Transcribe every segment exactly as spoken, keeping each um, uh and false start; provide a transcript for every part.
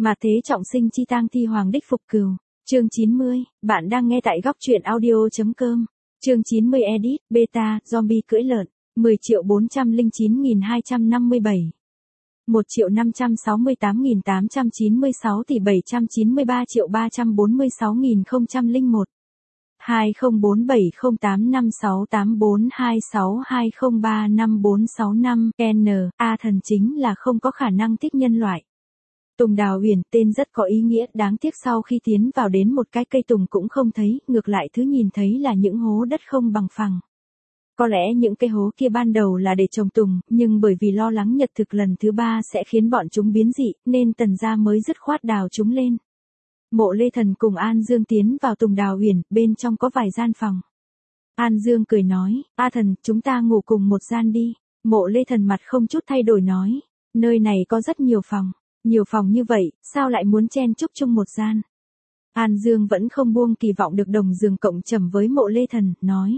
Mà thế trọng sinh chi tang thi hoàng đích phục cừu. Chương chín mươi, bạn đang nghe tại góc truyện audio.com. Chương chín mươi edit, beta, zombie cưỡi lợn. mười triệu bốn trăm lẻ chín nghìn hai trăm năm mươi bảy. một triệu năm trăm sáu mươi tám nghìn tám trăm chín mươi sáu tỷ bảy trăm chín mươi ba triệu ba trăm bốn mươi sáu nghìn không trăm lẻ một. hai không bốn bảy không tám năm sáu tám bốn hai sáu hai không ba năm bốn sáu năm. N, A thần chính là không có khả năng thích nhân loại. Tùng Đào Uyển, tên rất có ý nghĩa, đáng tiếc sau khi tiến vào đến một cái cây tùng cũng không thấy, ngược lại thứ nhìn thấy là những hố đất không bằng phẳng. Có lẽ những cái hố kia ban đầu là để trồng tùng, nhưng bởi vì lo lắng nhật thực lần thứ ba sẽ khiến bọn chúng biến dị, nên Tần gia mới dứt khoát đào chúng lên. Mộ Lê Thần cùng An Dương tiến vào Tùng Đào Uyển, bên trong có vài gian phòng. An Dương cười nói, A Thần, chúng ta ngủ cùng một gian đi. Mộ Lê Thần mặt không chút thay đổi nói, nơi này có rất nhiều phòng. Nhiều phòng như vậy, sao lại muốn chen chúc chung một gian? An Dương vẫn không buông kỳ vọng được đồng giường cộng trầm với Mộ Lê Thần, nói.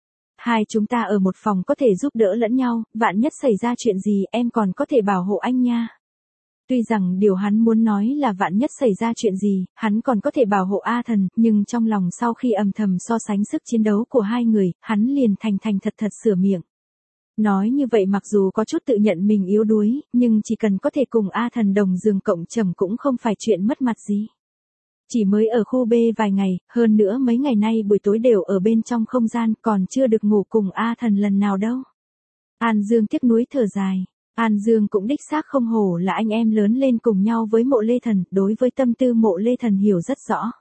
Hai chúng ta ở một phòng có thể giúp đỡ lẫn nhau, vạn nhất xảy ra chuyện gì em còn có thể bảo hộ anh nha. Tuy rằng điều hắn muốn nói là vạn nhất xảy ra chuyện gì, hắn còn có thể bảo hộ A Thần, nhưng trong lòng sau khi âm thầm so sánh sức chiến đấu của hai người, hắn liền thành thành thật thật sửa miệng. Nói như vậy mặc dù có chút tự nhận mình yếu đuối, nhưng chỉ cần có thể cùng A Thần đồng giường cộng trầm cũng không phải chuyện mất mặt gì. Chỉ mới ở khu B vài ngày, hơn nữa mấy ngày nay buổi tối đều ở bên trong không gian, còn chưa được ngủ cùng A Thần lần nào đâu. An Dương tiếc nuối thở dài. An Dương cũng đích xác không hổ là anh em lớn lên cùng nhau với Mộ Lê Thần, đối với tâm tư Mộ Lê Thần hiểu rất rõ.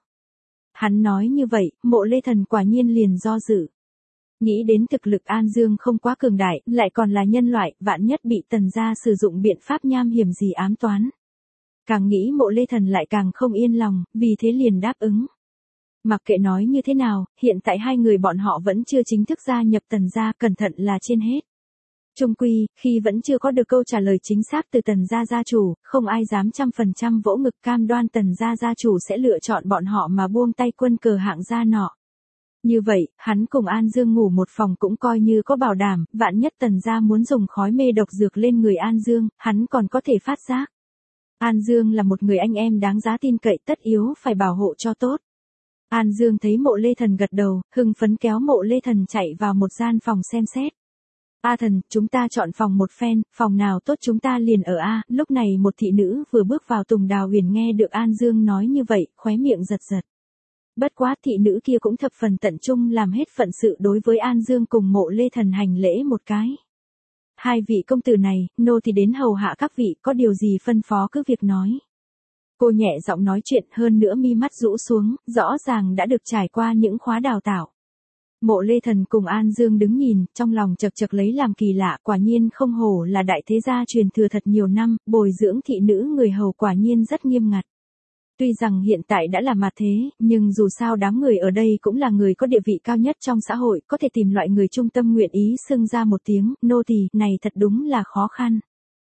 Hắn nói như vậy, Mộ Lê Thần quả nhiên liền do dự. Nghĩ đến thực lực An Dương không quá cường đại, lại còn là nhân loại, vạn nhất bị Tần gia sử dụng biện pháp nham hiểm gì ám toán. Càng nghĩ Mộ Lê Thần lại càng không yên lòng, vì thế liền đáp ứng. Mặc kệ nói như thế nào, hiện tại hai người bọn họ vẫn chưa chính thức gia nhập Tần gia, cẩn thận là trên hết. Chung quy, khi vẫn chưa có được câu trả lời chính xác từ Tần gia gia chủ, không ai dám trăm phần trăm vỗ ngực cam đoan Tần gia gia chủ sẽ lựa chọn bọn họ mà buông tay quân cờ hạng gia nọ. Như vậy, hắn cùng An Dương ngủ một phòng cũng coi như có bảo đảm, vạn nhất Tần gia muốn dùng khói mê độc dược lên người An Dương, hắn còn có thể phát giác. An Dương là một người anh em đáng giá tin cậy, tất yếu phải bảo hộ cho tốt. An Dương thấy Mộ Lê Thần gật đầu, hưng phấn kéo Mộ Lê Thần chạy vào một gian phòng xem xét. A Thần, chúng ta chọn phòng một phen, phòng nào tốt chúng ta liền ở A. Lúc này một thị nữ vừa bước vào Tùng Đào Uyển nghe được An Dương nói như vậy, khóe miệng giật giật. Bất quá thị nữ kia cũng thập phần tận trung làm hết phận sự đối với An Dương cùng Mộ Lê Thần hành lễ một cái. Hai vị công tử này, nô thì đến hầu hạ các vị, có điều gì phân phó cứ việc nói. Cô nhẹ giọng nói chuyện, hơn nữa mi mắt rũ xuống, rõ ràng đã được trải qua những khóa đào tạo. Mộ Lê Thần cùng An Dương đứng nhìn, trong lòng chật chật lấy làm kỳ lạ, quả nhiên không hổ là đại thế gia truyền thừa thật nhiều năm, bồi dưỡng thị nữ người hầu quả nhiên rất nghiêm ngặt. Tuy rằng hiện tại đã là mặt thế, nhưng dù sao đám người ở đây cũng là người có địa vị cao nhất trong xã hội, có thể tìm loại người trung tâm nguyện ý xưng ra một tiếng, nô tỳ, này thật đúng là khó khăn.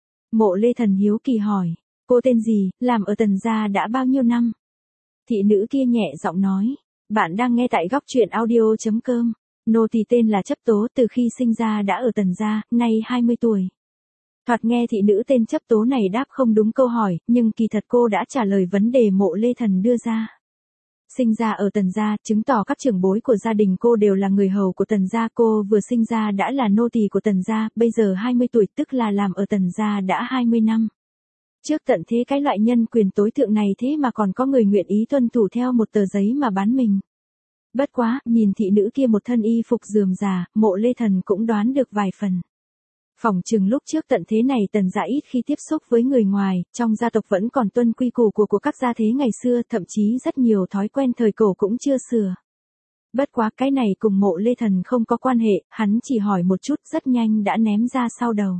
Mộ Lê Thần hiếu kỳ hỏi, cô tên gì, làm ở Tần gia đã bao nhiêu năm? Thị nữ kia nhẹ giọng nói, bạn đang nghe tại góc truyện audio.com. Nô tỳ tên là Chấp Tố, từ khi sinh ra đã ở Tần gia, nay hai mươi tuổi. Thoạt nghe thị nữ tên Chấp Tố này đáp không đúng câu hỏi, nhưng kỳ thật cô đã trả lời vấn đề Mộ Lê Thần đưa ra. Sinh ra ở Tần gia, chứng tỏ các trưởng bối của gia đình cô đều là người hầu của Tần gia, cô vừa sinh ra đã là nô tỳ của Tần gia, bây giờ hai mươi tuổi tức là làm ở Tần gia đã hai mươi năm. Trước tận thế cái loại nhân quyền tối thượng này thế mà còn có người nguyện ý tuân thủ theo một tờ giấy mà bán mình. Bất quá, nhìn thị nữ kia một thân y phục rườm rà, Mộ Lê Thần cũng đoán được vài phần. Phỏng chừng lúc trước tận thế này Tần gia ít khi tiếp xúc với người ngoài, trong gia tộc vẫn còn tuân quy củ của của các gia thế ngày xưa, thậm chí rất nhiều thói quen thời cổ cũng chưa sửa. Bất quá cái này cùng Mộ Lê Thần không có quan hệ, hắn chỉ hỏi một chút rất nhanh đã ném ra sau đầu.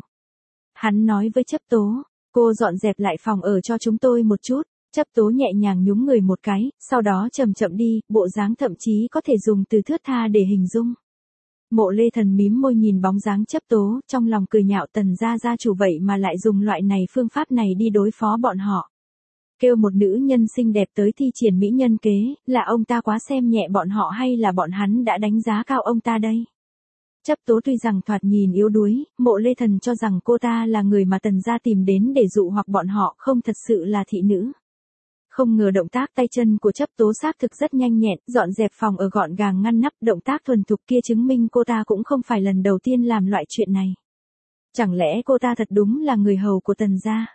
Hắn nói với Chấp Tố, cô dọn dẹp lại phòng ở cho chúng tôi một chút. Chấp Tố nhẹ nhàng nhúng người một cái, sau đó chậm chậm đi, bộ dáng thậm chí có thể dùng từ thướt tha để hình dung. Mộ Lê Thần mím môi nhìn bóng dáng Chấp Tố, trong lòng cười nhạo Tần gia gia chủ vậy mà lại dùng loại này phương pháp này đi đối phó bọn họ. Kêu một nữ nhân xinh đẹp tới thi triển mỹ nhân kế, là ông ta quá xem nhẹ bọn họ hay là bọn hắn đã đánh giá cao ông ta đây? Chấp Tố tuy rằng thoạt nhìn yếu đuối, Mộ Lê Thần cho rằng cô ta là người mà Tần gia tìm đến để dụ hoặc bọn họ, không thật sự là thị nữ. Không ngờ động tác tay chân của chấp tố xác thực rất nhanh nhẹn, dọn dẹp phòng ở gọn gàng ngăn nắp, động tác thuần thục kia chứng minh cô ta cũng không phải lần đầu tiên làm loại chuyện này. Chẳng lẽ cô ta thật đúng là người hầu của Tần gia?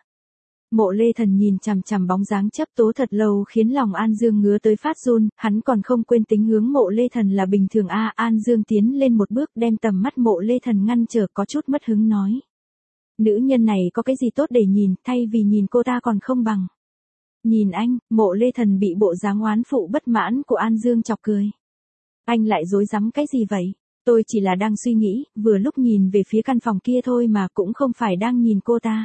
Mộ Lê Thần nhìn chằm chằm bóng dáng chấp tố thật lâu khiến lòng An Dương ngứa tới phát run, hắn còn không quên tính hướng Mộ Lê Thần là bình thường a. À, An Dương tiến lên một bước đem tầm mắt Mộ Lê Thần ngăn trở, có chút mất hứng nói. Nữ nhân này có cái gì tốt để nhìn, thay vì nhìn cô ta còn không bằng. Nhìn anh, Mộ Lê Thần bị bộ dáng oán phụ bất mãn của An Dương chọc cười. Anh lại dối rắm cái gì vậy? Tôi chỉ là đang suy nghĩ, vừa lúc nhìn về phía căn phòng kia thôi mà, cũng không phải đang nhìn cô ta.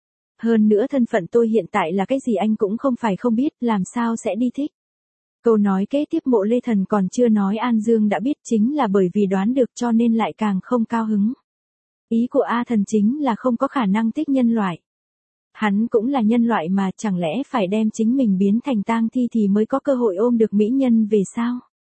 Hơn nữa thân phận tôi hiện tại là cái gì anh cũng không phải không biết, làm sao sẽ đi thích. Câu nói kế tiếp Mộ Lê Thần còn chưa nói An Dương đã biết, chính là bởi vì đoán được cho nên lại càng không cao hứng. Ý của A Thần chính là không có khả năng thích nhân loại. Hắn cũng là nhân loại mà, chẳng lẽ phải đem chính mình biến thành tang thi thì mới có cơ hội ôm được mỹ nhân về sao?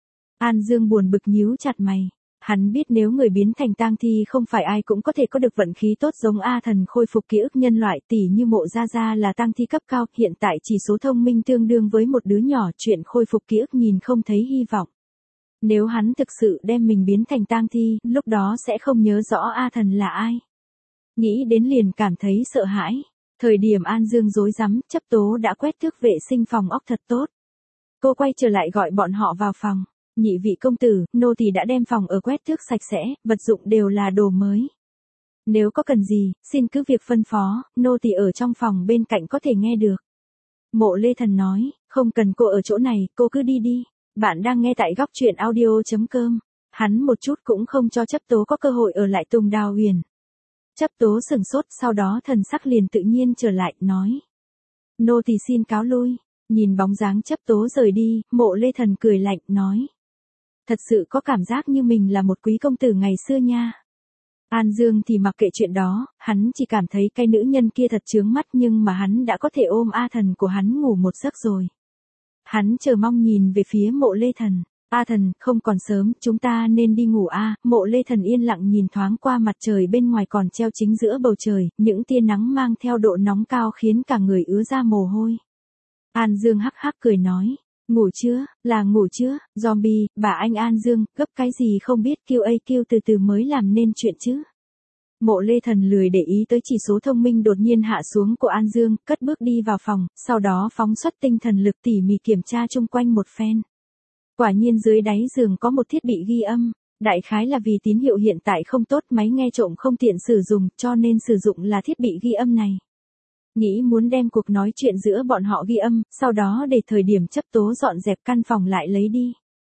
An Dương buồn bực nhíu chặt mày. Hắn biết nếu người biến thành tang thi không phải ai cũng có thể có được vận khí tốt giống A Thần khôi phục ký ức nhân loại, tỉ như Mộ Gia Gia là tang thi cấp cao, hiện tại chỉ số thông minh tương đương với một đứa nhỏ, chuyện khôi phục ký ức nhìn không thấy hy vọng. Nếu hắn thực sự đem mình biến thành tang thi, lúc đó sẽ không nhớ rõ A Thần là ai. Nghĩ đến liền cảm thấy sợ hãi. Thời điểm An Dương rối rắm, chấp tố đã quét thước vệ sinh phòng ốc thật tốt. Cô quay trở lại gọi bọn họ vào phòng. Nhị vị công tử, nô tỳ đã đem phòng ở quét thước sạch sẽ, vật dụng đều là đồ mới. Nếu có cần gì, xin cứ việc phân phó, nô tỳ ở trong phòng bên cạnh có thể nghe được. Mộ Lê Thần nói, không cần cô ở chỗ này, cô cứ đi đi. Bạn đang nghe tại góc truyện audio chấm com. Hắn một chút cũng không cho chấp tố có cơ hội ở lại Tùng Đào Huyền. Chấp tố sừng sốt, sau đó thần sắc liền tự nhiên trở lại, nói. Nô tỳ xin cáo lui. Nhìn bóng dáng chấp tố rời đi, Mộ Lê Thần cười lạnh, nói. Thật sự có cảm giác như mình là một quý công tử ngày xưa nha. An Dương thì mặc kệ chuyện đó, hắn chỉ cảm thấy cái nữ nhân kia thật chướng mắt, nhưng mà hắn đã có thể ôm A Thần của hắn ngủ một giấc rồi. Hắn chờ mong nhìn về phía Mộ Lê Thần. A Thần, không còn sớm, chúng ta nên đi ngủ a. À. Mộ Lê Thần yên lặng nhìn thoáng qua mặt trời bên ngoài còn treo chính giữa bầu trời, những tia nắng mang theo độ nóng cao khiến cả người ứa ra mồ hôi. An Dương hắc hắc cười nói, ngủ chưa, là ngủ chưa, zombie, bà anh An Dương, gấp cái gì không biết, kêu a kêu từ từ mới làm nên chuyện chứ. Mộ Lê Thần lười để ý tới chỉ số thông minh đột nhiên hạ xuống của An Dương, cất bước đi vào phòng, sau đó phóng xuất tinh thần lực tỉ mỉ kiểm tra chung quanh một phen. Quả nhiên dưới đáy giường có một thiết bị ghi âm, đại khái là vì tín hiệu hiện tại không tốt, máy nghe trộm không tiện sử dụng, cho nên sử dụng là thiết bị ghi âm này. Nghĩ muốn đem cuộc nói chuyện giữa bọn họ ghi âm, sau đó để thời điểm chấp tố dọn dẹp căn phòng lại lấy đi.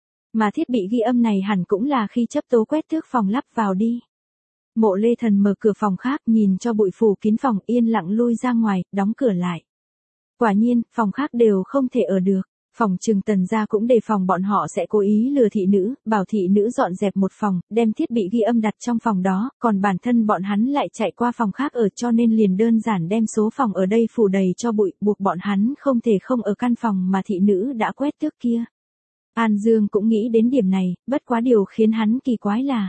Mà thiết bị ghi âm này hẳn cũng là khi chấp tố quét thước phòng lắp vào đi. Mộ Lê Thần mở cửa phòng khác, nhìn cho bụi phủ kín phòng, yên lặng lui ra ngoài, đóng cửa lại. Quả nhiên, phòng khác đều không thể ở được. Phòng trừng Tần gia cũng đề phòng bọn họ sẽ cố ý lừa thị nữ, bảo thị nữ dọn dẹp một phòng, đem thiết bị ghi âm đặt trong phòng đó, còn bản thân bọn hắn lại chạy qua phòng khác ở, cho nên liền đơn giản đem số phòng ở đây phủ đầy cho bụi, buộc bọn hắn không thể không ở căn phòng mà thị nữ đã quét tước kia. An Dương cũng nghĩ đến điểm này, bất quá điều khiến hắn kỳ quái là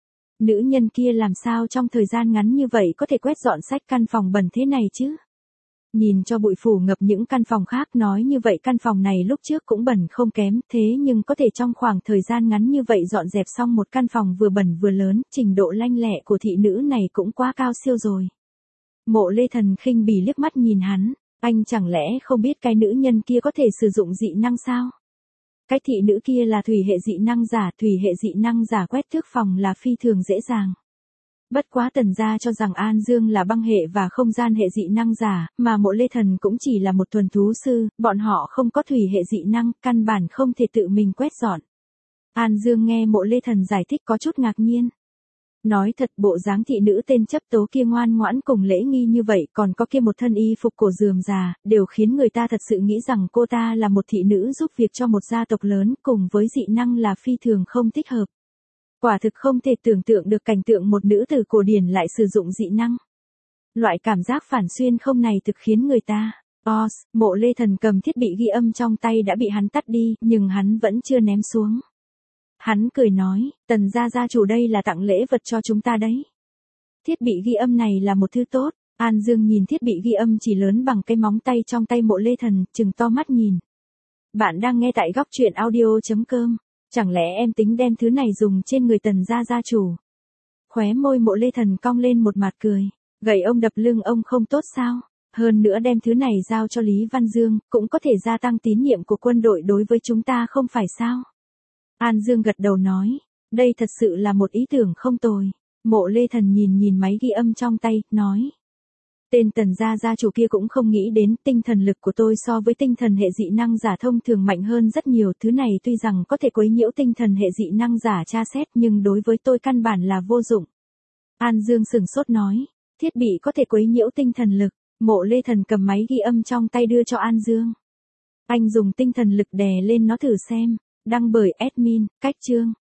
nữ nhân kia làm sao trong thời gian ngắn như vậy có thể quét dọn sạch căn phòng bẩn thế này chứ? Nhìn cho bụi phủ ngập những căn phòng khác, nói như vậy căn phòng này lúc trước cũng bẩn không kém, thế nhưng có thể trong khoảng thời gian ngắn như vậy dọn dẹp xong một căn phòng vừa bẩn vừa lớn, trình độ lanh lẹ của thị nữ này cũng quá cao siêu rồi. Mộ Lê Thần khinh bỉ liếc mắt nhìn hắn, anh chẳng lẽ không biết cái nữ nhân kia có thể sử dụng dị năng sao? Cái thị nữ kia là thủy hệ dị năng giả, thủy hệ dị năng giả quét thước phòng là phi thường dễ dàng. Bất quá Tần gia cho rằng An Dương là băng hệ và không gian hệ dị năng giả, mà Mộ Lê Thần cũng chỉ là một thuần thú sư, bọn họ không có thủy hệ dị năng, căn bản không thể tự mình quét dọn. An Dương nghe Mộ Lê Thần giải thích có chút ngạc nhiên. Nói thật, bộ dáng thị nữ tên chấp tố kia ngoan ngoãn cùng lễ nghi như vậy, còn có kia một thân y phục cổ rườm rà, đều khiến người ta thật sự nghĩ rằng cô ta là một thị nữ giúp việc cho một gia tộc lớn, cùng với dị năng là phi thường không thích hợp. Quả thực không thể tưởng tượng được cảnh tượng một nữ tử cổ điển lại sử dụng dị năng. Loại cảm giác phản xuyên không này thực khiến người ta. Os, Mộ Lê Thần cầm thiết bị ghi âm trong tay đã bị hắn tắt đi, nhưng hắn vẫn chưa ném xuống. Hắn cười nói, Tần gia gia chủ đây là tặng lễ vật cho chúng ta đấy. Thiết bị ghi âm này là một thứ tốt, An Dương nhìn thiết bị ghi âm chỉ lớn bằng cái móng tay trong tay Mộ Lê Thần, trừng to mắt nhìn. Bạn đang nghe tại góc truyện audio.com. Chẳng lẽ em tính đem thứ này dùng trên người Tần gia gia chủ? Khóe môi Mộ Lê Thần cong lên một mặt cười. Gậy ông đập lưng ông không tốt sao? Hơn nữa đem thứ này giao cho Lý Văn Dương, cũng có thể gia tăng tín nhiệm của quân đội đối với chúng ta không phải sao? An Dương gật đầu nói. Đây thật sự là một ý tưởng không tồi. Mộ Lê Thần nhìn nhìn máy ghi âm trong tay, nói. Tên Tần gia gia chủ kia cũng không nghĩ đến tinh thần lực của tôi so với tinh thần hệ dị năng giả thông thường mạnh hơn rất nhiều. Thứ này tuy rằng có thể quấy nhiễu tinh thần hệ dị năng giả tra xét nhưng đối với tôi căn bản là vô dụng. An Dương sửng sốt nói. Thiết bị có thể quấy nhiễu tinh thần lực. Mộ Lê Thần cầm máy ghi âm trong tay đưa cho An Dương. Anh dùng tinh thần lực đè lên nó thử xem. Đăng bởi admin, cách chương.